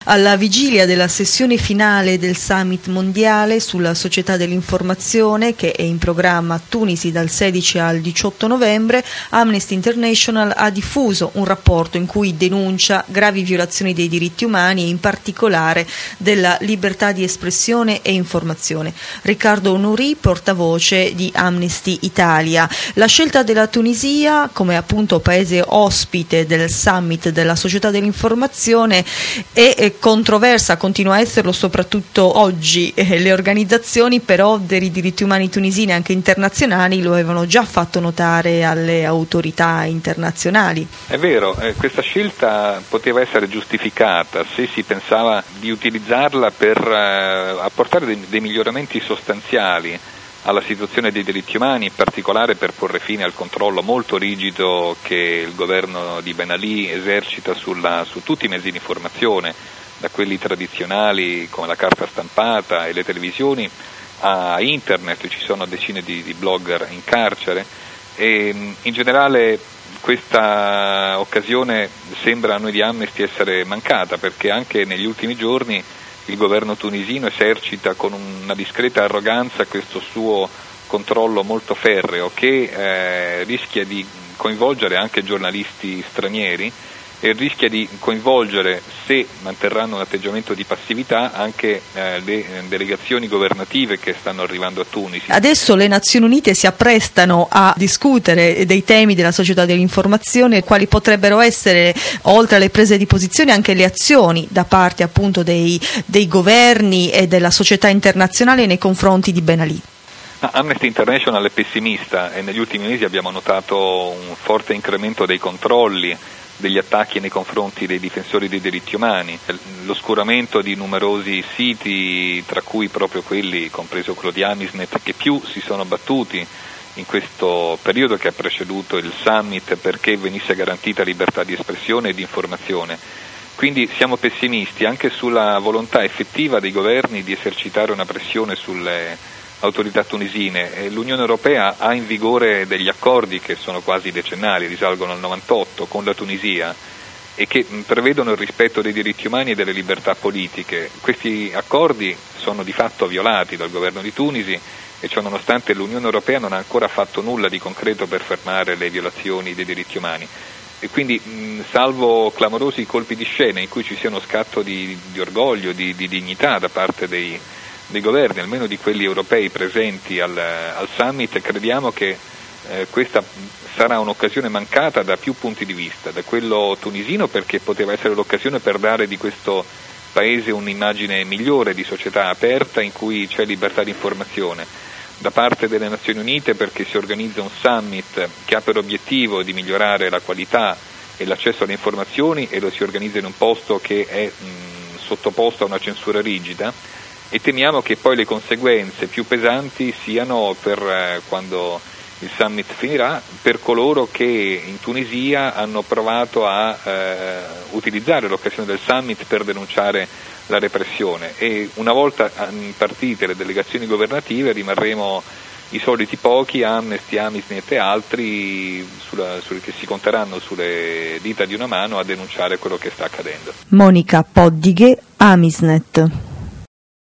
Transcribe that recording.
Alla vigilia della sessione finale del Summit mondiale sulla società dell'informazione, che è in programma a Tunisi dal 16 al 18 novembre, Amnesty International ha diffuso un rapporto in cui denuncia gravi violazioni dei diritti umani e in particolare della libertà di espressione e informazione. Riccardo Nouri, portavoce di Amnesty Italia. La scelta della Tunisia come appunto paese ospite del Summit della società dell'informazione è controversa, continua a esserlo soprattutto oggi. Le organizzazioni però dei diritti umani tunisini, anche internazionali, lo avevano già fatto notare alle autorità internazionali. È vero, questa scelta poteva essere giustificata se si pensava di utilizzarla per apportare dei miglioramenti sostanziali alla situazione dei diritti umani, in particolare per porre fine al controllo molto rigido che il governo di Ben Ali esercita su tutti i mezzi di informazione, da quelli tradizionali come la carta stampata e le televisioni a internet. Ci sono decine di blogger in carcere e in generale questa occasione sembra a noi di Amnesty essere mancata, perché anche negli ultimi giorni il governo tunisino esercita con una discreta arroganza questo suo controllo molto ferreo che rischia di coinvolgere anche giornalisti stranieri e rischia di coinvolgere, se manterranno un atteggiamento di passività, anche le delegazioni governative che stanno arrivando a Tunisi. Adesso le Nazioni Unite si apprestano a discutere dei temi della società dell'informazione, quali potrebbero essere, oltre alle prese di posizione, anche le azioni da parte appunto dei governi e della società internazionale nei confronti di Ben Ali. Amnesty International è pessimista e negli ultimi mesi abbiamo notato un forte incremento dei controlli, degli attacchi nei confronti dei difensori dei diritti umani, l'oscuramento di numerosi siti, tra cui proprio quelli, compreso quello di Amisnet, che più si sono battuti in questo periodo che ha preceduto il summit perché venisse garantita libertà di espressione e di informazione. Quindi siamo pessimisti anche sulla volontà effettiva dei governi di esercitare una pressione sulle autorità tunisine. L'Unione Europea ha in vigore degli accordi che sono quasi decennali, risalgono al 98 con la Tunisia e che prevedono il rispetto dei diritti umani e delle libertà politiche. Questi accordi sono di fatto violati dal governo di Tunisi e ciò nonostante l'Unione Europea non ha ancora fatto nulla di concreto per fermare le violazioni dei diritti umani. E quindi salvo clamorosi colpi di scena in cui ci sia uno scatto di orgoglio, di dignità da parte dei governi, almeno di quelli europei presenti al summit, crediamo che questa sarà un'occasione mancata da più punti di vista, da quello tunisino perché poteva essere l'occasione per dare di questo paese un'immagine migliore di società aperta in cui c'è libertà di informazione, da parte delle Nazioni Unite perché si organizza un summit che ha per obiettivo di migliorare la qualità e l'accesso alle informazioni e lo si organizza in un posto che è sottoposto a una censura rigida. E temiamo che poi le conseguenze più pesanti siano per quando il summit finirà, per coloro che in Tunisia hanno provato a utilizzare l'occasione del summit per denunciare la repressione e una volta partite le delegazioni governative rimarremo i soliti pochi, Amnesty, Amisnet e altri che si conteranno sulle dita di una mano a denunciare quello che sta accadendo. Monica Poddighe, Amisnet.